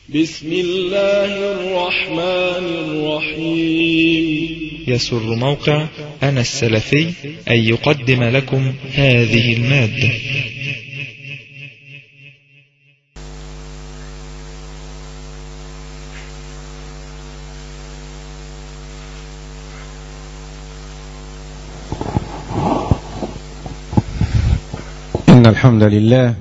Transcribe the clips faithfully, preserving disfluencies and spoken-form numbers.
بسم الله الرحمن الرحيم. يسر موقع أنا السلفي أن يقدم لكم هذه المادة. إن الحمد لله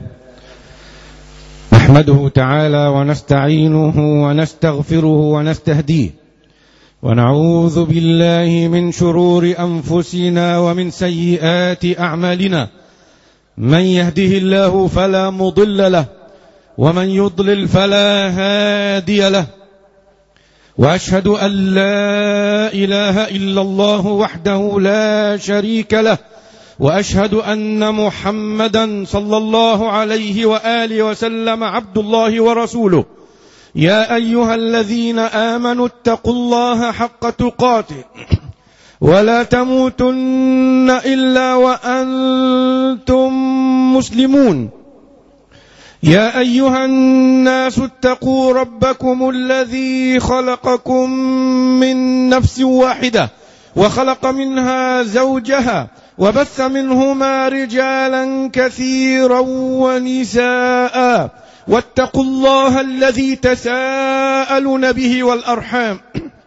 نحمده تعالى ونستعينه ونستغفره ونستهديه، ونعوذ بالله من شرور أنفسنا ومن سيئات أعمالنا. من يهده الله فلا مضل له، ومن يضلل فلا هادي له. وأشهد أن لا إله إلا الله وحده لا شريك له، وأشهد أن محمدا صلى الله عليه وآله وسلم عبد الله ورسوله. يا أيها الذين آمنوا اتقوا الله حق تقاته ولا تموتن إلا وأنتم مسلمون. يا أيها الناس اتقوا ربكم الذي خلقكم من نفس واحدة وخلق منها زوجها وبث منهما رجالا كثيرا ونساء، واتقوا الله الذي تساءلون به والأرحام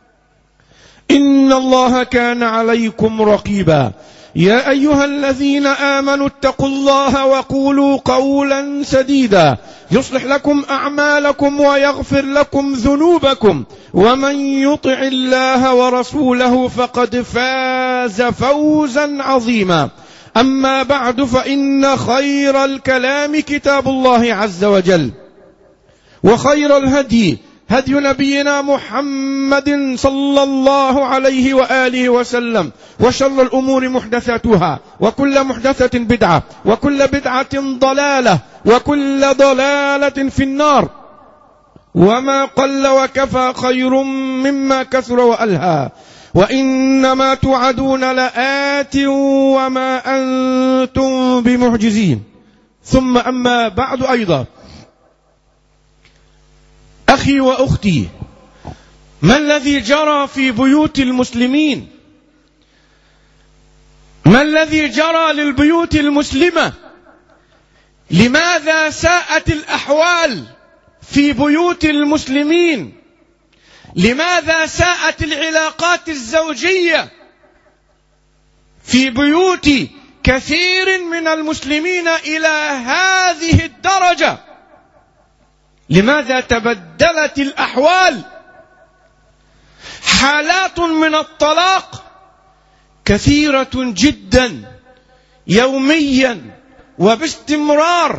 إن الله كان عليكم رقيبا. يا أيها الذين آمنوا اتقوا الله وقولوا قولا سديدا يصلح لكم أعمالكم ويغفر لكم ذنوبكم، ومن يطع الله ورسوله فقد فاز فوزا عظيما. أما بعد، فإن خير الكلام كتاب الله عز وجل، وخير الهدي هدي نبينا محمد صلى الله عليه وآله وسلم، وشر الأمور محدثاتها، وكل محدثة بدعة، وكل بدعة ضلالة، وكل ضلالة في النار. وما قل وكفى خير مما كثر وألهى، وإنما توعدون لآت وما أنتم بمعجزين. ثم أما بعد، أيضا أخي وأختي، ما الذي جرى في بيوت المسلمين؟ ما الذي جرى للبيوت المسلمة؟ لماذا ساءت الأحوال في بيوت المسلمين؟ لماذا ساءت العلاقات الزوجية في بيوت كثير من المسلمين إلى هذه الدرجة؟ لماذا تبدلت الأحوال؟ حالات من الطلاق كثيرة جدا يوميا وباستمرار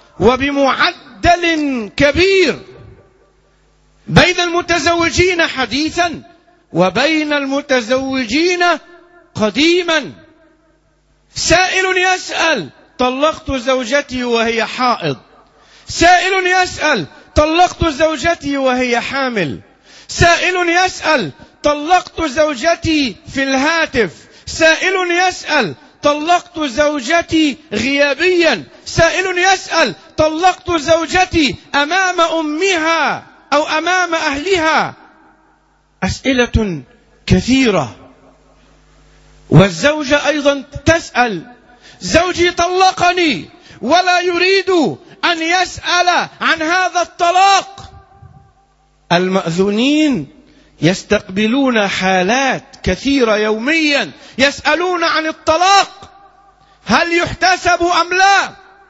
وبمعدل كبير بين المتزوجين حديثا وبين المتزوجين قديما. سائل يسأل: طلقت زوجتي وهي حائض. سائل يسأل: طلقت زوجتي وهي حامل. سائل يسأل: طلقت زوجتي في الهاتف. سائل يسأل: طلقت زوجتي غيابيا. سائل يسأل: طلقت زوجتي أمام أمها أو أمام أهلها. أسئلة كثيرة. والزوجة أيضا تسأل: زوجي طلقني ولا يريد أن يسأل عن هذا الطلاق. المأذونين يستقبلون حالات كثيرة يوميا يسألون عن الطلاق، هل يحتسب أم لا؟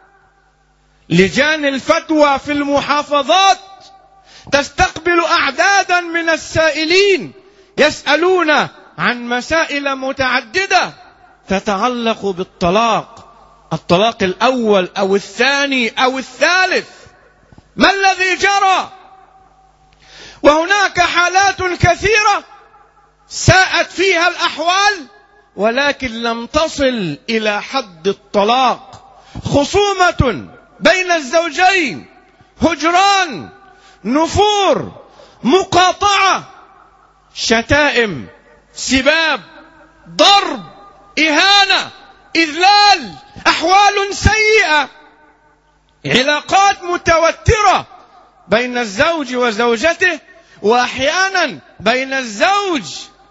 لجان الفتوى في المحافظات تستقبل أعدادا من السائلين يسألون عن مسائل متعددة تتعلق بالطلاق، الطلاق الأول أو الثاني أو الثالث. ما الذي جرى؟ وهناك حالات كثيرة ساءت فيها الأحوال ولكن لم تصل إلى حد الطلاق. خصومة بين الزوجين، هجران، نفور، مقاطعة، شتائم، سباب، ضرب، إهانة، إذلال، أحوال سيئة، علاقات متوترة بين الزوج وزوجته، وأحيانا بين الزوج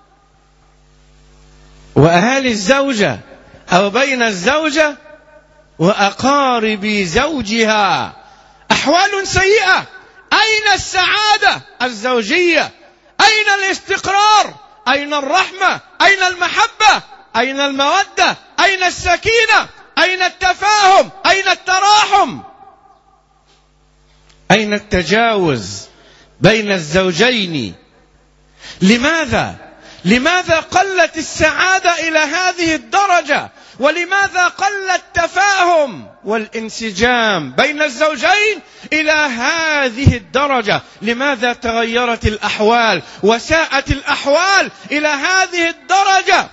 وأهالي الزوجة، أو بين الزوجة وأقارب زوجها. أحوال سيئة. أين السعادة الزوجية؟ أين الاستقرار؟ أين الرحمة؟ أين المحبة؟ أين المودة؟ أين السكينة؟ أين التفاهم؟ أين التراحم؟ أين التجاوز بين الزوجين؟ لماذا؟ لماذا قلت السعادة إلى هذه الدرجة؟ ولماذا قل التفاهم والانسجام بين الزوجين إلى هذه الدرجة؟ لماذا تغيرت الأحوال وساءت الأحوال إلى هذه الدرجة؟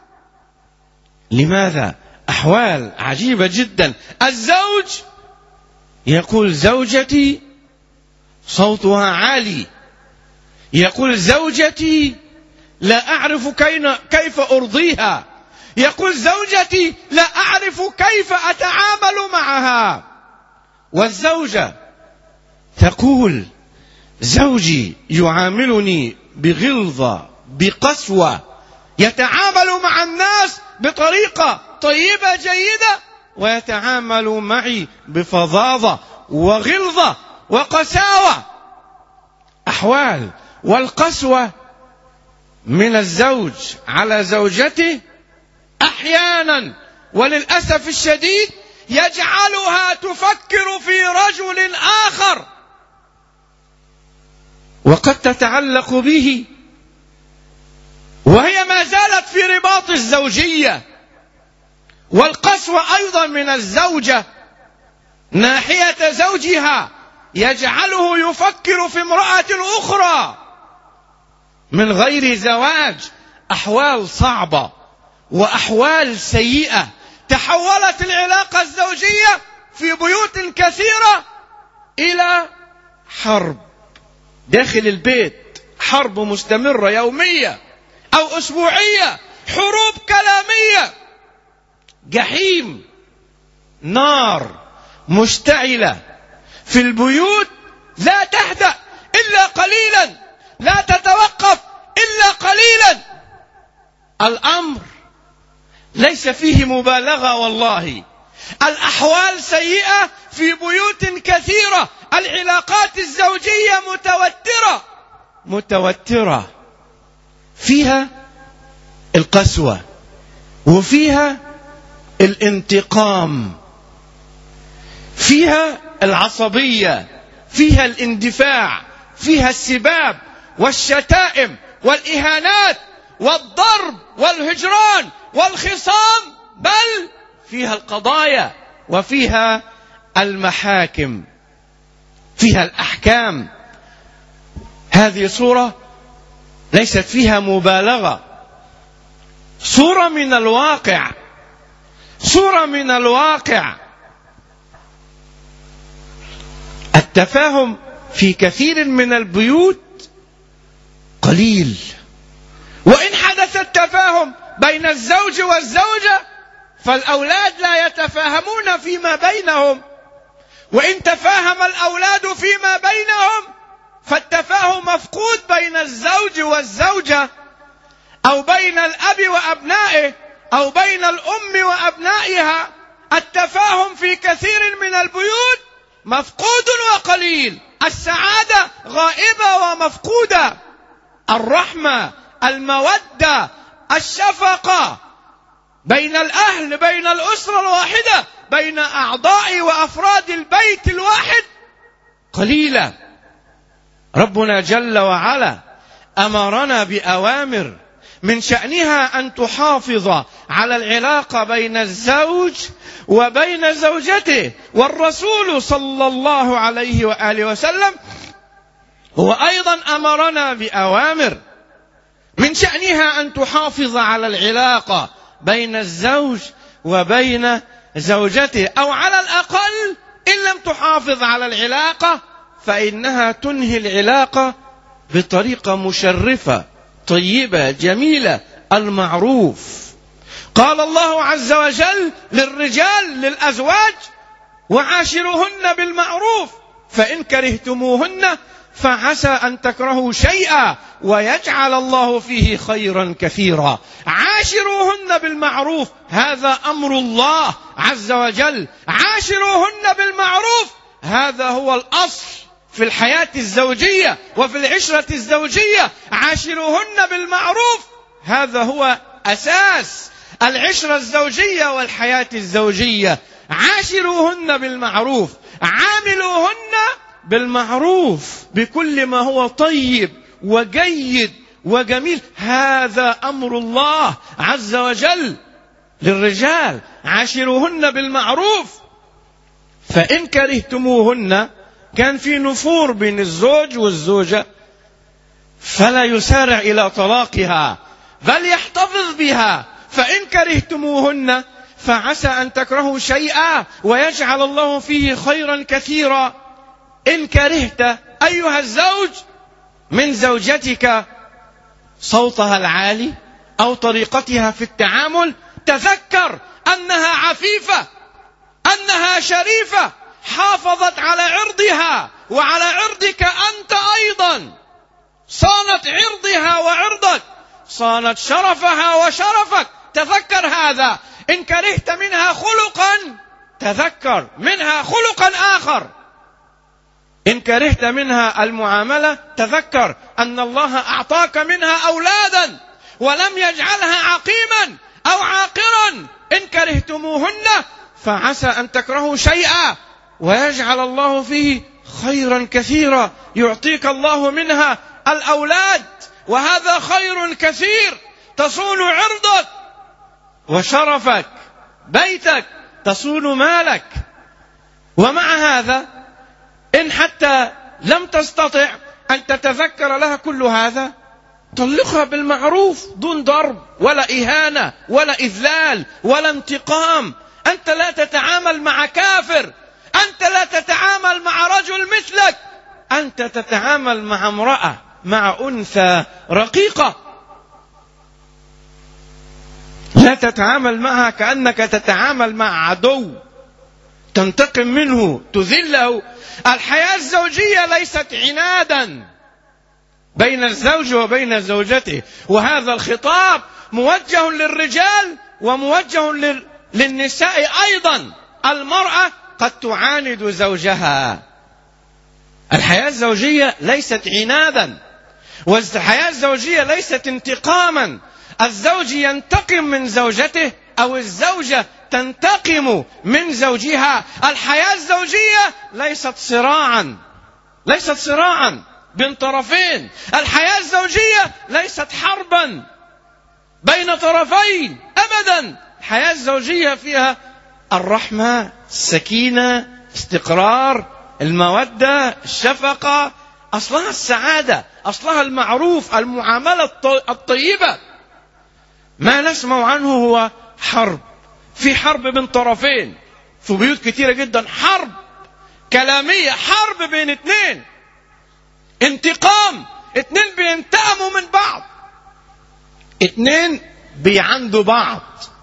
لماذا؟ أحوال عجيبة جدا. الزوج يقول زوجتي صوتها عالي، يقول زوجتي لا أعرف كيف أرضيها، يقول زوجتي لا أعرف كيف أتعامل معها. والزوجة تقول زوجي يعاملني بغلظة بقسوة، يتعامل مع الناس بطريقة طيبة جيدة، ويتعامل معي بفظاظة وغلظة وقساوة. أحوال. والقسوة من الزوج على زوجته أحيانا وللأسف الشديد يجعلها تفكر في رجل آخر وقد تتعلق به، وهي ما زالت في رباط الزوجية. والقسوة أيضا من الزوجة ناحية زوجها يجعله يفكر في امرأة أخرى من غير زواج. أحوال صعبة وأحوال سيئة. تحولت العلاقة الزوجية في بيوت كثيرة إلى حرب داخل البيت، حرب مستمرة يومية أو أسبوعية، حروب كلامية، جحيم، نار مشتعلة في البيوت لا تهدأ إلا قليلا، لا تتوقف إلا قليلا. الأمر ليس فيه مبالغة والله. الأحوال سيئة في بيوت كثيرة. العلاقات الزوجية متوترة متوترة، فيها القسوة وفيها الانتقام، فيها العصبية، فيها الاندفاع، فيها السباب والشتائم والإهانات والضرب والهجران والخصام، بل فيها القضايا وفيها المحاكم، فيها الأحكام. هذه صورة ليست فيها مبالغة، صورة من الواقع، صورة من الواقع. التفاهم في كثير من البيوت قليل، وإن حدث التفاهم بين الزوج والزوجة فالأولاد لا يتفاهمون فيما بينهم، وإن تفاهم الأولاد فيما بينهم فالتفاهم مفقود بين الزوج والزوجة، أو بين الأب وأبنائه، أو بين الأم وأبنائها. التفاهم في كثير من البيوت مفقود وقليل. السعادة غائبة ومفقودة. الرحمة، المودة، الشفقة بين الأهل، بين الأسرة الواحدة، بين أعضاء وأفراد البيت الواحد قليلة. ربنا جل وعلا أمرنا بأوامر من شأنها أن تحافظ على العلاقة بين الزوج وبين زوجته، والرسول صلى الله عليه وآله وسلم هو أيضا أمرنا بأوامر من شأنها أن تحافظ على العلاقة بين الزوج وبين زوجته، أو على الأقل إن لم تحافظ على العلاقة فإنها تنهي العلاقة بطريقة مشرفة طيبة جميلة، المعروف. قال الله عز وجل للرجال للأزواج: وعاشرهن بالمعروف، فإن كرهتموهن فعسى أن تكرهوا شيئا ويجعل الله فيه خيرا كثيرا. عاشروهن بالمعروف، هذا أمر الله عز وجل. عاشروهن بالمعروف، هذا هو الأصل في الحياة الزوجية وفي العشرة الزوجية. عاشروهن بالمعروف، هذا هو أساس العشرة الزوجية والحياة الزوجية. عاشروهن بالمعروف، عاملوهن بالمعروف بكل ما هو طيب وجيد وجميل. هذا أمر الله عز وجل للرجال. عاشروهن بالمعروف. فإن كرهتموهن، كان في نفور بين الزوج والزوجة، فلا يسارع إلى طلاقها بل يحتفظ بها. فإن كرهتموهن فعسى أن تكرهوا شيئا ويجعل الله فيه خيرا كثيرا. إن كرهت أيها الزوج من زوجتك صوتها العالي أو طريقتها في التعامل، تذكر أنها عفيفة، أنها شريفة، حافظت على عرضها وعلى عرضك أنت أيضا، صانت عرضها وعرضك، صانت شرفها وشرفك. تذكر هذا. إن كرهت منها خلقا، تذكر منها خلقا آخر. إن كرهت منها المعاملة، تذكر أن الله أعطاك منها أولادا ولم يجعلها عقيما أو عاقرا. إن كرهتموهن فعسى أن تكرهوا شيئا ويجعل الله فيه خيرا كثيرا. يعطيك الله منها الأولاد، وهذا خير كثير. تصون عرضك وشرفك، بيتك، تصون مالك. ومع هذا إن حتى لم تستطع أن تتذكر لها كل هذا، طلقها بالمعروف دون ضرب ولا إهانة ولا إذلال ولا انتقام. أنت لا تتعامل مع كافر، أنت لا تتعامل مع رجل مثلك، أنت تتعامل مع امرأة، مع أنثى رقيقة. لا تتعامل معها كأنك تتعامل مع عدو، تنتقم منه، تذله. الحياة الزوجية ليست عنادا بين الزوج وبين زوجته. وهذا الخطاب موجه للرجال وموجه للنساء أيضا. المرأة قد تعاند زوجها. الحياة الزوجية ليست عنادا، والحياة الزوجية ليست انتقاما. الزوج ينتقم من زوجته أو الزوجة تنتقم من زوجها. الحياة الزوجية ليست صراعا، ليست صراعا بين طرفين. الحياة الزوجية ليست حربا بين طرفين أبدا. الحياة الزوجية فيها الرحمة، السكينة، استقرار، المودة، الشفقة. أصلها السعادة، أصلها المعروف، المعاملة الطيبة. ما نسمع عنه هو حرب. في حرب بين طرفين في بيوت كتيرة جدا، حرب كلامية، حرب بين اتنين، انتقام، اتنين بينتقموا من بعض، اتنين بيعندوا بعض،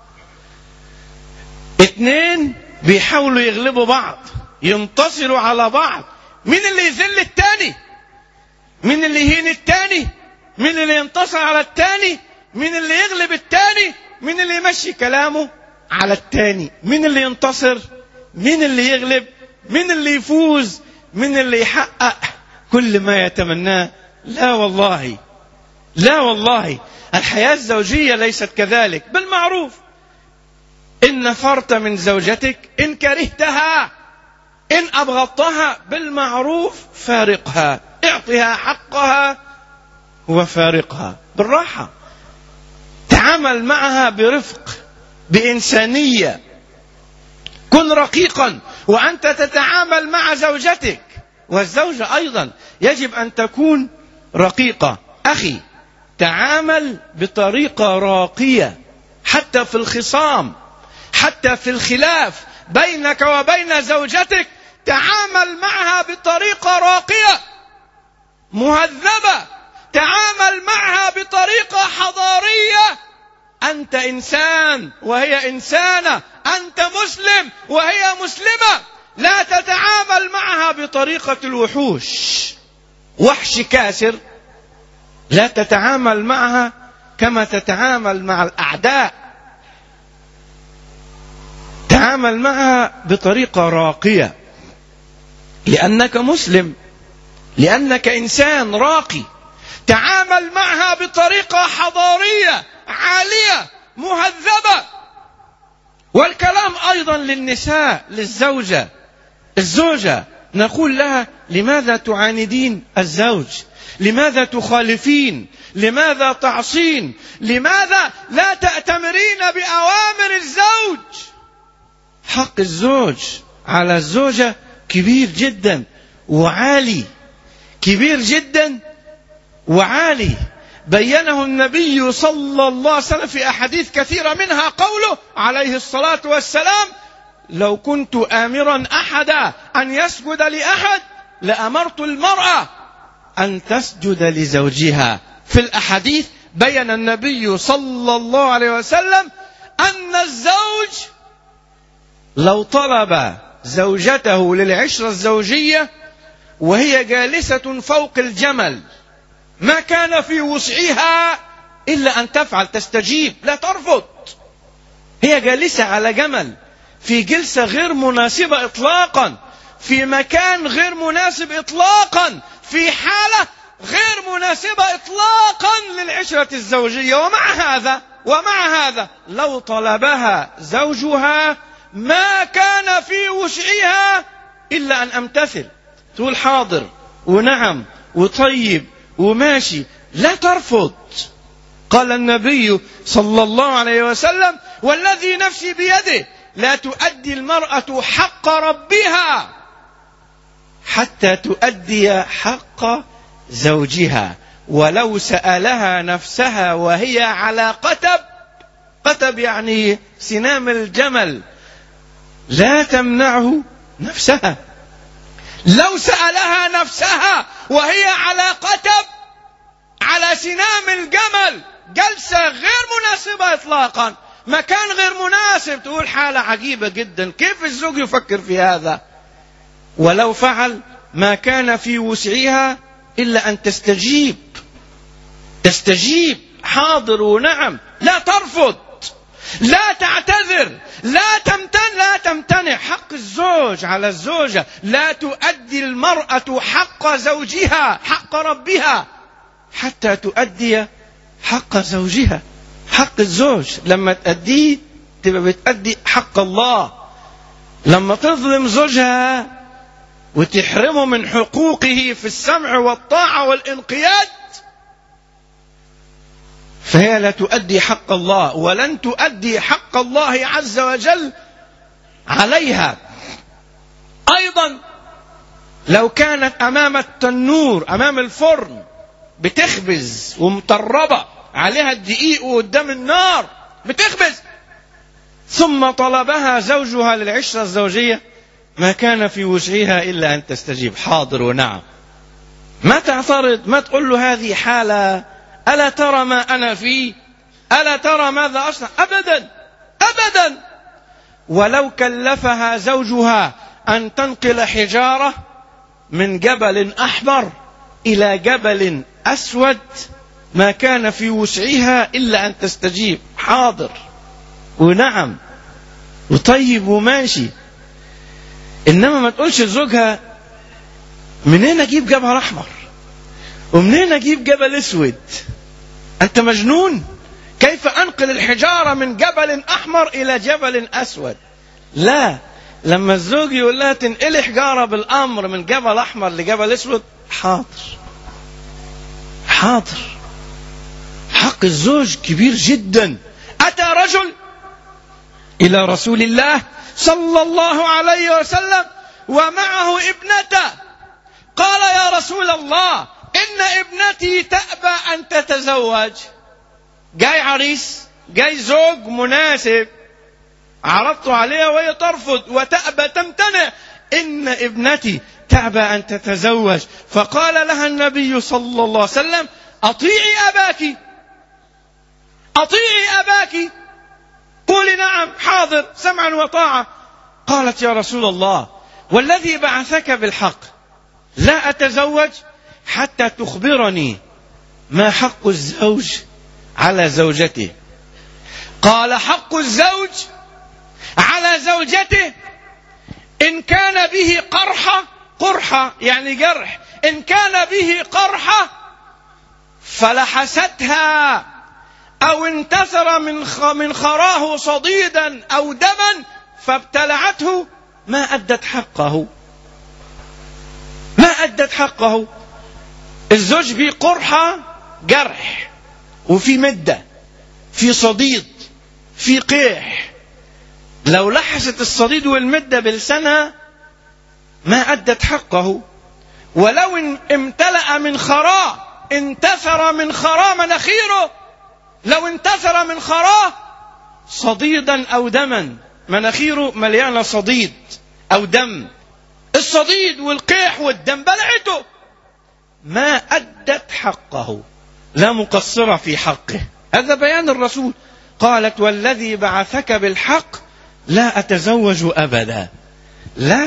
اتنين بيحاولوا يغلبوا بعض، ينتصروا على بعض. مين اللي يذل التاني؟ مين اللي يهين التاني؟ مين اللي ينتصر على التاني؟ مين اللي يغلب التاني؟ مين اللي يمشي كلامه على التاني؟ مين اللي ينتصر؟ مين اللي يغلب؟ مين اللي يفوز؟ مين اللي يحقق كل ما يتمناه؟ لا والله، لا والله. الحياة الزوجية ليست كذلك. بالمعروف. إن نفرت من زوجتك، إن كرهتها، إن أبغضتها، بالمعروف فارقها، اعطها حقها وفارقها بالراحة. تعامل معها برفق، بإنسانية. كن رقيقا وأنت تتعامل مع زوجتك. والزوجة أيضا يجب أن تكون رقيقة. أخي، تعامل بطريقة راقية حتى في الخصام، حتى في الخلاف بينك وبين زوجتك. تعامل معها بطريقة راقية مهذبة، تعامل معها بطريقة حضارية. أنت إنسان وهي إنسانة، أنت مسلم وهي مسلمة. لا تتعامل معها بطريقة الوحوش، وحش كاسر، لا تتعامل معها كما تتعامل مع الأعداء، تعامل معها بطريقة راقية، لأنك مسلم، لأنك إنسان راقي. تعامل معها بطريقة حضارية عالية مهذبة. والكلام أيضا للنساء، للزوجة، الزوجة نقول لها: لماذا تعاندين الزوج؟ لماذا تخالفين؟ لماذا تعصين؟ لماذا لا تأتمرين بأوامر الزوج؟ حق الزوج على الزوجة كبير جدا وعالي، كبير جدا وعالي، بينه النبي صلى الله عليه وسلم في أحاديث كثيرة، منها قوله عليه الصلاة والسلام: لو كنت آمرا أحدا أن يسجد لأحد لأمرت المرأة أن تسجد لزوجها. في الأحاديث بين النبي صلى الله عليه وسلم أن الزوج لو طلب زوجته للعشرة الزوجية وهي جالسة فوق الجمل ما كان في وسعها إلا أن تفعل، تستجيب، لا ترفض. هي جالسة على جمل في جلسة غير مناسبة إطلاقا، في مكان غير مناسب إطلاقا، في حالة غير مناسبة إطلاقا للعشرة الزوجية، ومع هذا ومع هذا لو طلبها زوجها ما كان في وسعها إلا أن أمتثل، تقول حاضر ونعم وطيب وماشي، لا ترفض. قال النبي صلى الله عليه وسلم: والذي نفسي بيده لا تؤدي المرأة حق ربها حتى تؤدي حق زوجها، ولو سألها نفسها وهي على قتب، قتب يعني سنام الجمل، لا تمنعه نفسها. لو سألها نفسها وهي على قتب، على سنام الجمل، جلسة غير مناسبة إطلاقا، مكان غير مناسب، تقول حالة عجيبة جدا، كيف الزوج يفكر في هذا؟ ولو فعل ما كان في وسعها إلا أن تستجيب، تستجيب، حاضر ونعم، لا ترفض، لا تعتذر، لا تمتن لا تمتنع. حق الزوج على الزوجة، لا تؤدي المرأة حق زوجها، حق ربها، حتى تؤدي حق زوجها. حق الزوج لما تؤديه تبقى بتؤدي حق الله. لما تظلم زوجها وتحرمه من حقوقه في السمع والطاعة والانقياد، فهي لا تؤدي حق الله، ولن تؤدي حق الله عز وجل عليها. أيضا لو كانت أمام التنور، أمام الفرن، بتخبز ومطربة عليها الدقيق وقدام النار بتخبز، ثم طلبها زوجها للعشرة الزوجية، ما كان في وسعها إلا أن تستجيب، حاضر ونعم، ما تعترض، ما تقول له هذه حالة، ألا ترى ما أنا فيه، ألا ترى ماذا أصنع، أبدا أبدا. ولو كلفها زوجها أن تنقل حجارة من جبل أحمر إلى جبل أسود، ما كان في وسعها إلا أن تستجيب، حاضر ونعم وطيب وماشي. إنما ما تقولش لزوجها منين أجيب جبل أحمر ومنين أجيب جبل أسود، أنت مجنون، كيف أنقل الحجارة من جبل أحمر إلى جبل أسود؟ لا، لما الزوج يقول لها تنقل حجارة بالأمر من جبل أحمر لجبل أسود، حاضر حاضر. حق الزوج كبير جدا. أتى رجل إلى رسول الله صلى الله عليه وسلم ومعه ابنته، قال: يا رسول الله، إن ابنتي تأبى أن تتزوج. جاي عريس، جاي زوج مناسب، عرضت عليها وهي ترفض وتأبى، تمتنع. إن ابنتي تأبى أن تتزوج. فقال لها النبي صلى الله عليه وسلم: أطيعي أباك، أطيعي أباك، قولي نعم حاضر سمعا وطاعة. قالت: يا رسول الله، والذي بعثك بالحق لا أتزوج حتى تخبرني ما حق الزوج على زوجته. قال: حق الزوج على زوجته إن كان به قرحة، قرحة يعني جرح، إن كان به قرحة فلحستها أو انتثر من من خراه صديدا أو دما فابتلعته ما أدت حقه، ما أدت حقه. الزوج به قرحة، جرح، وفي مدة، في صديد، في قيح، لو لحست الصديد والمدة بلسانها ما أدت حقه. ولو امتلأ من خراه، انتثر من خراه مناخيره، لو انتثر من خراه صديدا أو دما، مناخيره مليانة صديد أو دم، الصديد والقيح والدم بلعته، ما أدت حقه، لا مقصرة في حقه. هذا بيان الرسول. قالت: والذي بعثك بالحق لا أتزوج أبدا. لا،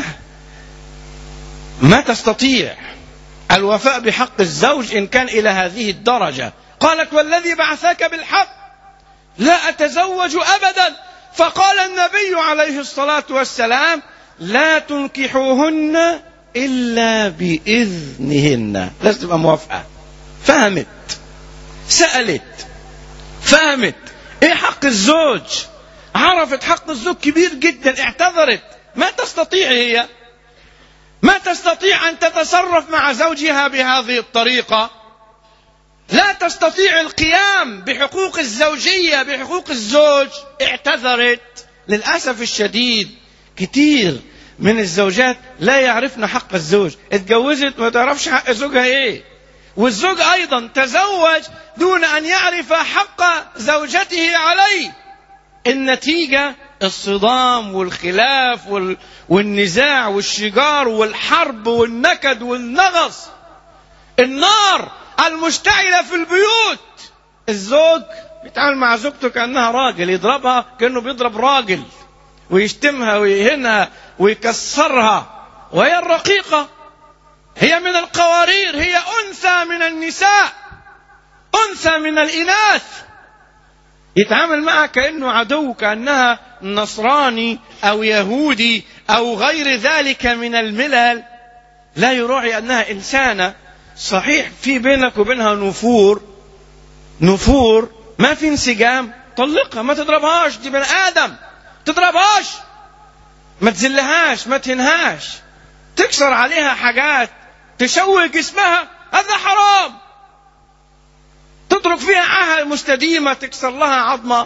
ما تستطيع الوفاء بحق الزوج إن كان إلى هذه الدرجة. قالت: والذي بعثك بالحق لا أتزوج أبدا. فقال النبي عليه الصلاة والسلام: لا تنكحوهن إلا بإذنهن. لازم تبقى موافقة. فهمت، سألت، فهمت إيه حق الزوج، عرفت حق الزوج كبير جدا، اعتذرت. ما تستطيع هي، ما تستطيع أن تتصرف مع زوجها بهذه الطريقة، لا تستطيع القيام بحقوق الزوجية، بحقوق الزوج، اعتذرت. للأسف الشديد كتير من الزوجات لا يعرفن حق الزوج، اتجوزت ما تعرفش حق زوجها ايه، والزوج أيضا تزوج دون أن يعرف حق زوجته عليه. النتيجة الصدام والخلاف والنزاع والشجار والحرب والنكد والنغص، النار المشتعلة في البيوت. الزوج بيتعامل مع زوجته كأنها راجل، يضربها كأنه بيضرب راجل، ويشتمها ويهنها ويكسرها، وهي الرقيقة، هي من القوارير، هي أنثى من النساء، أنثى من الإناث. يتعامل معها كأنه عدو، كأنها نصراني أو يهودي أو غير ذلك من الملل. لا يراعي أنها إنسانة. صحيح في بينك وبينها نفور، نفور ما في انسجام، طلقها، ما تضربهاش، دي بني آدم، تضربهاش، ما تزلهاش، ما تهنهاش، تكسر عليها حاجات، تشوه جسمها، هذا حرام. تترك فيها عاهة مستديمة، تكسر لها عظمة،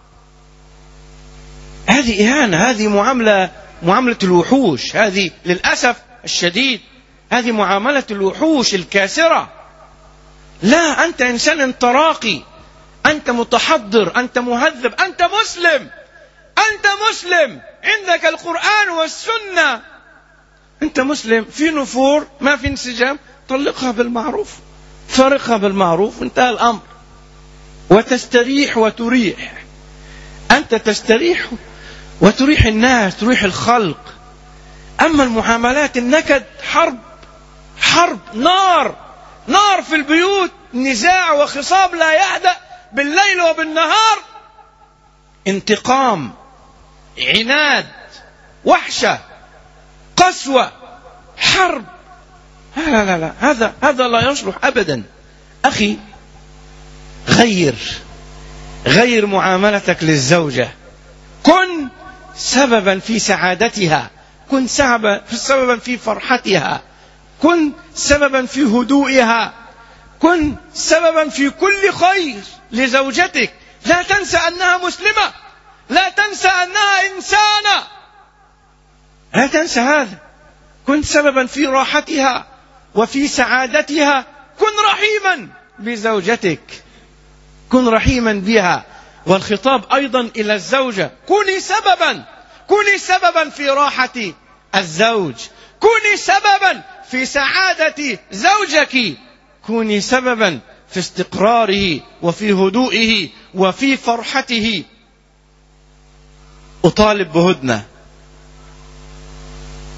هذه إهانة، هذه معاملة، معاملة الوحوش، هذه للأسف الشديد هذه معاملة الوحوش الكاسرة. لا، أنت إنسان، أنت راقي، أنت متحضر، أنت مهذب، أنت مسلم، أنت مسلم، عندك القرآن والسنة، أنت مسلم. في نفور، ما في انسجام، طلقها بالمعروف، فارقها بالمعروف، انتهى الأمر، وتستريح وتريح. أنت تستريح وتريح الناس، تريح الخلق. أما المعاملات النكد، حرب، حرب، نار، نار في البيوت، نزاع وخصام لا يهدأ بالليل وبالنهار، انتقام، عناد، وحشة، قسوة، حرب. لا لا لا، هذا هذا لا يصلح أبدا. أخي، غير غير معاملتك للزوجة، كن سببا في سعادتها، كن سببا في فرحتها، كن سببا في هدوئها، كن سببا في كل خير لزوجتك. لا تنسى أنها مسلمة، لا تنسى أنها إنسانة، لا تنسى هذا. كن سببا في راحتها وفي سعادتها. كن رحيما بزوجتك، كن رحيما بها. والخطاب أيضا إلى الزوجة، كوني سببا، كوني سببا في راحة الزوج، كوني سببا في سعادة زوجك، كوني سببا في استقراره وفي هدوئه وفي فرحته. أطالب بهدنة،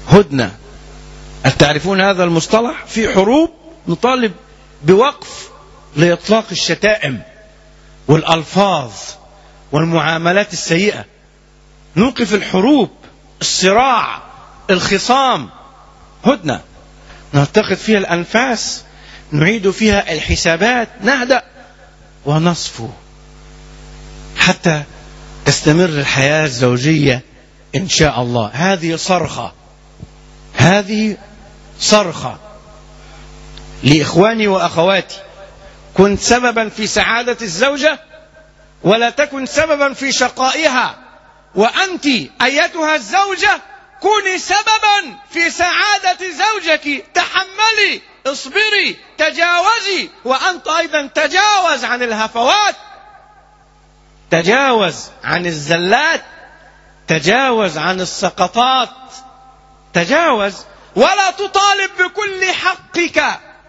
هدنة. تعرفون هذا المصطلح؟ في حروب نطالب بوقف لإطلاق الشتائم والألفاظ والمعاملات السيئة. نوقف الحروب، الصراع، الخصام. هدنة نلتقط فيها الأنفاس، نعيد فيها الحسابات، نهدأ ونصفو حتى تستمر الحياة الزوجية إن شاء الله. هذه صرخة، هذه صرخة لإخواني وأخواتي. كن سببا في سعادة الزوجة ولا تكن سببا في شقائها. وأنت أيتها الزوجة كوني سببا في سعادة زوجك. تحملي، اصبري، تجاوزي. وأنت أيضا تجاوز عن الهفوات، تجاوز عن الزلات، تجاوز عن السقطات، تجاوز. ولا تطالب بكل حقك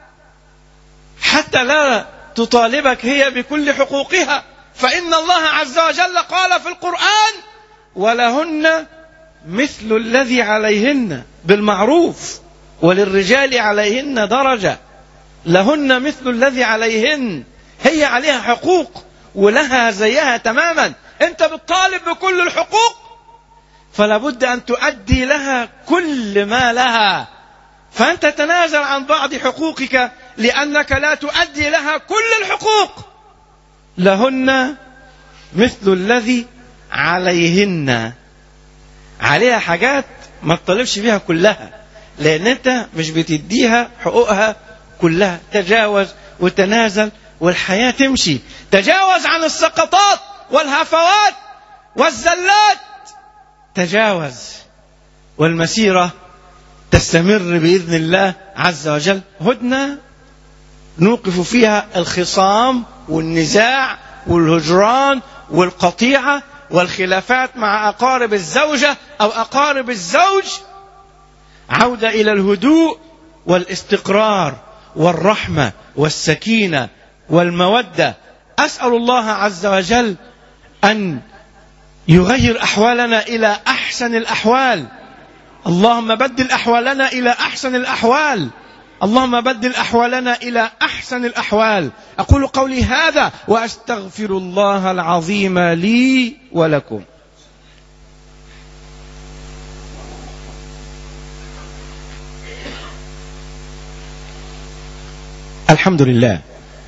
حتى لا تطالبك هي بكل حقوقها. فإن الله عز وجل قال في القرآن: ولهن مثل الذي عليهن بالمعروف وللرجال عليهن درجة. لهن مثل الذي عليهن، هي عليها حقوق ولها زيها تماما. انت بتطالب بكل الحقوق، فلا بد أن تؤدي لها كل ما لها. فأنت تنازل عن بعض حقوقك لأنك لا تؤدي لها كل الحقوق. لهن مثل الذي عليهن، عليها حاجات ما تطالبش بيها كلها لأن أنت مش بتديها حقوقها كلها. تجاوز وتنازل والحياة تمشي. تجاوز عن السقطات والهفوات والزلات، تجاوز والمسيرة تستمر بإذن الله عز وجل. هدنة نوقف فيها الخصام والنزاع والهجران والقطيعة والخلافات مع أقارب الزوجة أو أقارب الزوج. عودة إلى الهدوء والاستقرار والرحمة والسكينة والمودة. أسأل الله عز وجل أن يغير أحوالنا إلى أحسن الأحوال. اللهم بدل أحوالنا إلى أحسن الأحوال. اللهم بدل أحوالنا إلى أحسن الأحوال. أقول قولي هذا وأستغفر الله العظيم لي ولكم. الحمد لله،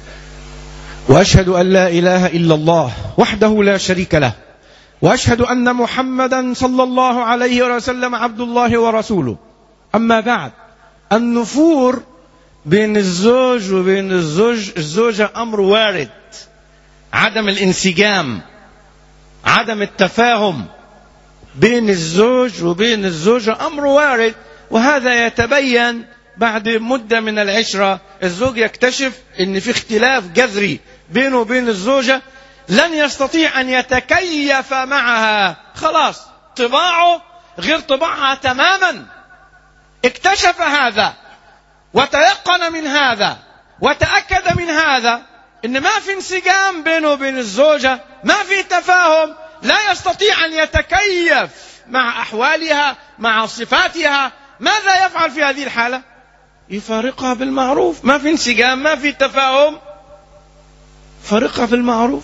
وأشهد أن لا إله إلا الله وحده لا شريك له، وأشهد أن محمدا صلى الله عليه وسلم عبد الله ورسوله. أما بعد، النفور بين الزوج وبين الزوج الزوجة أمر وارد. عدم الانسجام، عدم التفاهم بين الزوج وبين الزوجة أمر وارد، وهذا يتبين بعد مدة من العشرة. الزوج يكتشف أن في اختلاف جذري بينه وبين الزوجة، لن يستطيع أن يتكيف معها. خلاص طباعه غير طباعها تماما. اكتشف هذا وتيقن من هذا وتأكد من هذا إن ما في انسجام بينه وبين الزوجة، ما في تفاهم، لا يستطيع أن يتكيف مع أحوالها مع صفاتها. ماذا يفعل في هذه الحالة؟ يفارقها بالمعروف. ما في انسجام، ما في تفاهم، فارقها بالمعروف.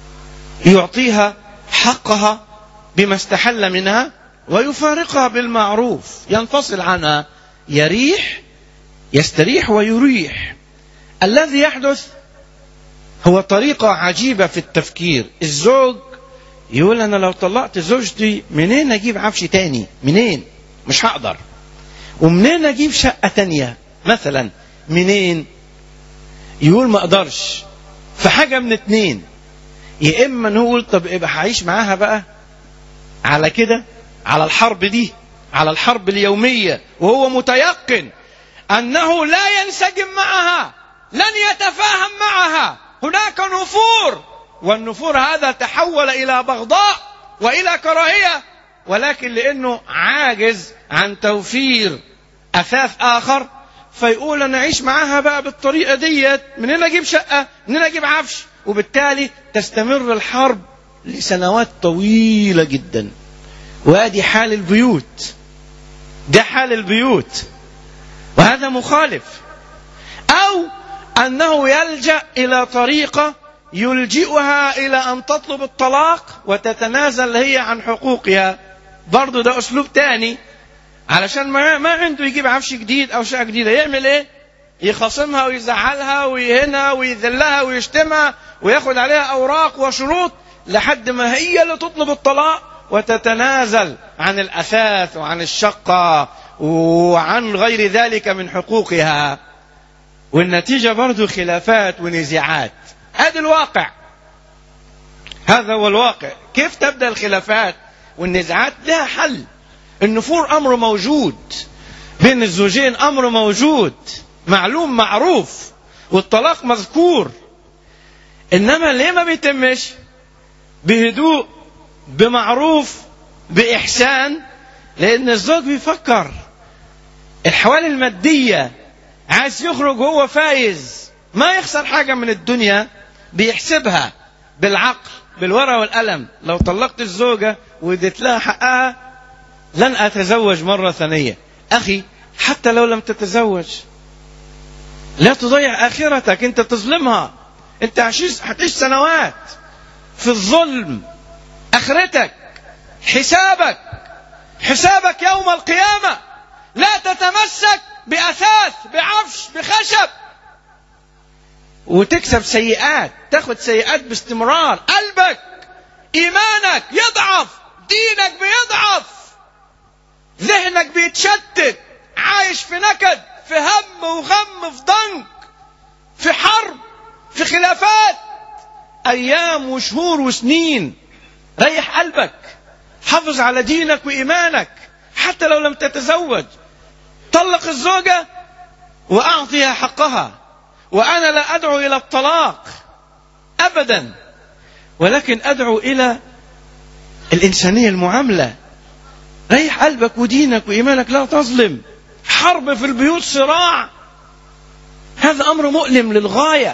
يعطيها حقها بما استحل منها ويفارقها بالمعروف. ينفصل عنها، يريح، يستريح ويريح. الذي يحدث هو طريقة عجيبة في التفكير. الزوج يقول أنا لو طلقت زوجتي منين أجيب عفش تاني؟ منين؟ مش هقدر. ومنين أجيب شقة تانية مثلا؟ منين؟ يقول ما أقدرش. فحاجة من اتنين، يا إما نقول طب ابقى هعيش معاها بقى على كده، على الحرب دي، على الحرب اليومية، وهو متيقن أنه لا ينسجم معها، لن يتفاهم معها. هناك نفور، والنفور هذا تحول إلى بغضاء وإلى كراهية، ولكن لأنه عاجز عن توفير أثاث آخر فيقول أنا أعيش معاها بقى بالطريقة ديت، منين أجيب شقة، منين أجيب عفش. وبالتالي تستمر الحرب لسنوات طويلة جدا. وادي حال البيوت. ده حال البيوت، وهذا مخالف. أو أنه يلجأ إلى طريقة يلجئها إلى أن تطلب الطلاق وتتنازل هي عن حقوقها، برضو ده أسلوب تاني، علشان ما, ما عنده يجيب عفش جديد أو شقة جديدة، يعمل إيه؟ يخاصمها ويزعلها ويهنها ويذلها ويشتمها وياخد عليها أوراق وشروط لحد ما هي اللي تطلب الطلاق وتتنازل عن الأثاث وعن الشقة وعن غير ذلك من حقوقها، والنتيجة برضو خلافات ونزاعات. هذا الواقع، هذا هو الواقع. كيف تبدأ الخلافات والنزاعات؟ لها حل. النفور أمر موجود بين الزوجين، أمر موجود معلوم معروف، والطلاق مذكور، إنما ليه ما بيتمش بهدوء بمعروف بإحسان؟ لأن الزوج بيفكر الحوالي المادية، عايز يخرج هو فايز، ما يخسر حاجة من الدنيا، بيحسبها بالعقل بالورقة والقلم. لو طلقت الزوجة واديت لها حقها لن أتزوج مرة ثانية. أخي حتى لو لم تتزوج لا تضيع آخرتك، أنت تظلمها، أنت هتعيش سنوات في الظلم. آخرتك حسابك حسابك يوم القيامة. لا تتمسك بأثاث بعفش بخشب وتكسب سيئات، تاخد سيئات باستمرار. قلبك إيمانك يضعف، دينك بيضعف، ذهنك بيتشتت، عايش في نكد، في هم وغم، في ضنك، في حرب، في خلافات أيام وشهور وسنين. ريح قلبك، حافظ على دينك وإيمانك حتى لو لم تتزوج. طلق الزوجة وأعطيها حقها، وأنا لا أدعو إلى الطلاق أبدا، ولكن أدعو إلى الإنسانية، المعاملة. ريح قلبك ودينك وإيمانك، لا تظلم. حرب في البيوت، صراع، هذا أمر مؤلم للغاية.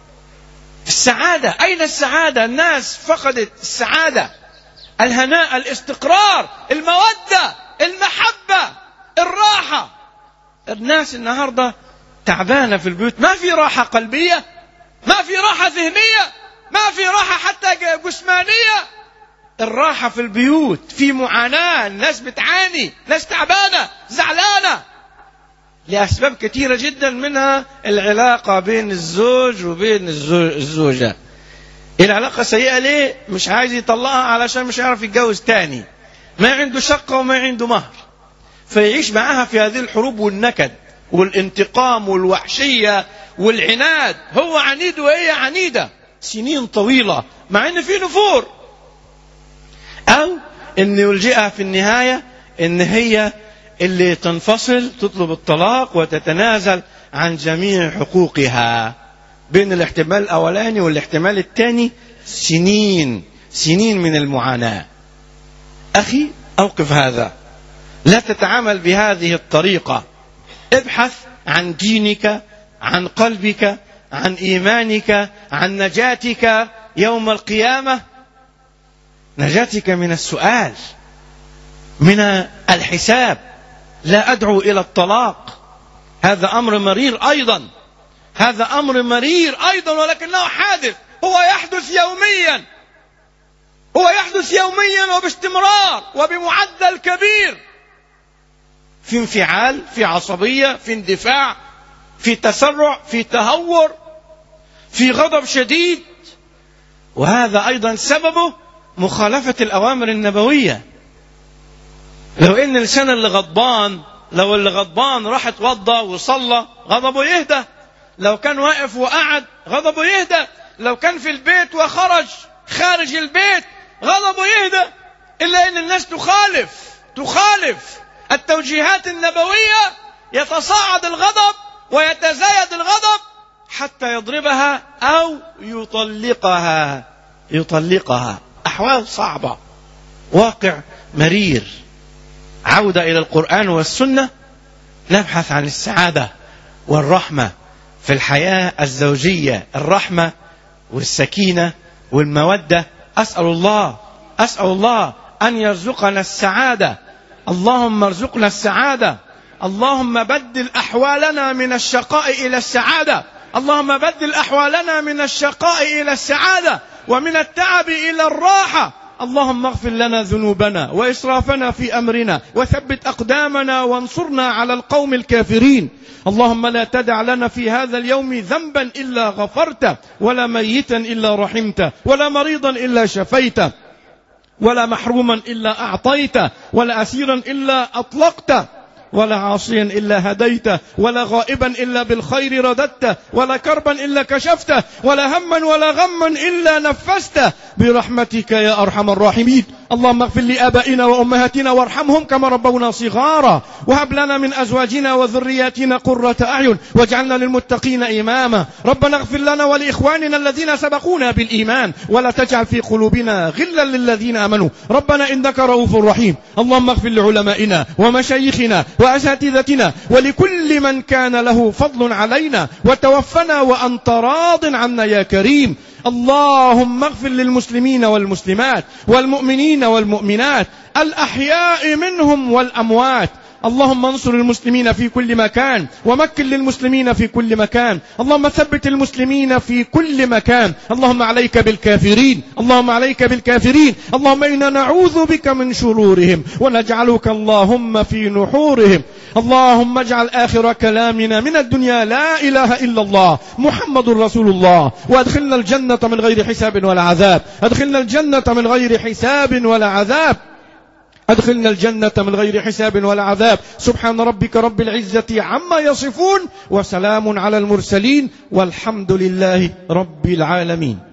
السعادة، أين السعادة؟ الناس فقدت السعادة، الهناء، الاستقرار، المودة، المحبة، الراحة. الناس النهاردة تعبانة في البيوت، ما في راحة قلبية، ما في راحة ذهنية، ما في راحة حتى جسمانية. الراحة في البيوت، في معاناة، الناس بتعاني، ناس تعبانة زعلانة لأسباب كثيرة جدا، منها العلاقة بين الزوج وبين الزوجة. العلاقة سيئة ليه؟ مش عايز يطلقها علشان مش عارف يتجوز تاني، ما عنده شقة وما عنده مهر، فيعيش معها في هذه الحروب والنكد والانتقام والوحشية والعناد. هو عنيد وهي عنيدة سنين طويلة مع ان في نفور. او ان يلجئها في النهاية ان هي اللي تنفصل، تطلب الطلاق وتتنازل عن جميع حقوقها. بين الاحتمال الاولاني والاحتمال الثاني سنين سنين من المعاناة. اخي اوقف هذا، لا تتعامل بهذه الطريقة. ابحث عن دينك، عن قلبك، عن إيمانك، عن نجاتك يوم القيامة، نجاتك من السؤال، من الحساب. لا أدعو إلى الطلاق، هذا أمر مرير أيضا، هذا أمر مرير أيضا، ولكنه حادث، هو يحدث يوميا، هو يحدث يوميا وباستمرار وبمعدل كبير، في انفعال، في عصبية، في اندفاع، في تسرع، في تهور، في غضب شديد. وهذا أيضا سببه مخالفة الأوامر النبوية. لو إن الإنسان اللي غضبان، لو اللي غضبان راح اتوضى وصلى غضبه يهدى، لو كان واقف وقعد غضبه يهدى، لو كان في البيت وخرج خارج البيت غضبه يهدى. إلا إن الناس تخالف تخالف التوجيهات النبوية، يتصاعد الغضب ويتزايد الغضب حتى يضربها أو يطلقها يطلقها. أحوال صعبة، واقع مرير. عودة إلى القرآن والسنة، نبحث عن السعادة والرحمة في الحياة الزوجية، الرحمة والسكينة والمودة. أسأل الله أسأل الله أن يرزقنا السعادة اللهم ارزقنا السعادة. اللهم بدل أحوالنا من الشقاء إلى السعادة. اللهم بدل أحوالنا من الشقاء إلى السعادة، ومن التعب إلى الراحة. اللهم اغفر لنا ذنوبنا وإسرافنا في أمرنا، وثبت أقدامنا وانصرنا على القوم الكافرين. اللهم لا تدع لنا في هذا اليوم ذنبا إلا غفرته، ولا ميتا إلا رحمته، ولا مريضا إلا شفيته، ولا محروما إلا أعطيته، ولا أسيرا إلا أطلقته، ولا عاصيا إلا هديته، ولا غائبا إلا بالخير رددته، ولا كربا إلا كشفته، ولا هما ولا غما إلا نفسته، برحمتك يا أرحم الراحمين. اللهم اغفر لآبائنا وأمهاتنا وارحمهم كما ربونا صغارا، وهب لنا من أزواجنا وذرياتنا قرة أعين، واجعلنا للمتقين إماما. ربنا اغفر لنا ولإخواننا الذين سبقونا بالإيمان، ولا تجعل في قلوبنا غلا للذين آمنوا ربنا إنك رؤوف رحيم. اللهم اغفر لعلمائنا ومشايخنا وأساتذتنا ولكل من كان له فضل علينا، وتوفنا وأنت راض عنا يا كريم. اللهم اغفر للمسلمين والمسلمات والمؤمنين والمؤمنات الأحياء منهم والأموات. اللهم انصر المسلمين في كل مكان، ومكن للمسلمين في كل مكان. اللهم ثبت المسلمين في كل مكان. اللهم عليك بالكافرين، اللهم عليك بالكافرين. اللهم إنا نعوذ بك من شرورهم، ونجعلك اللهم في نحورهم. اللهم اجعل آخر كلامنا من الدنيا لا إله إلا الله محمد رسول الله، وادخلنا الجنة من غير حساب ولا عذاب. ادخلنا الجنة من غير حساب ولا عذاب. أدخلنا الجنة من غير حساب ولا عذاب. سبحان ربك رب العزة عما يصفون، وسلام على المرسلين، والحمد لله رب العالمين.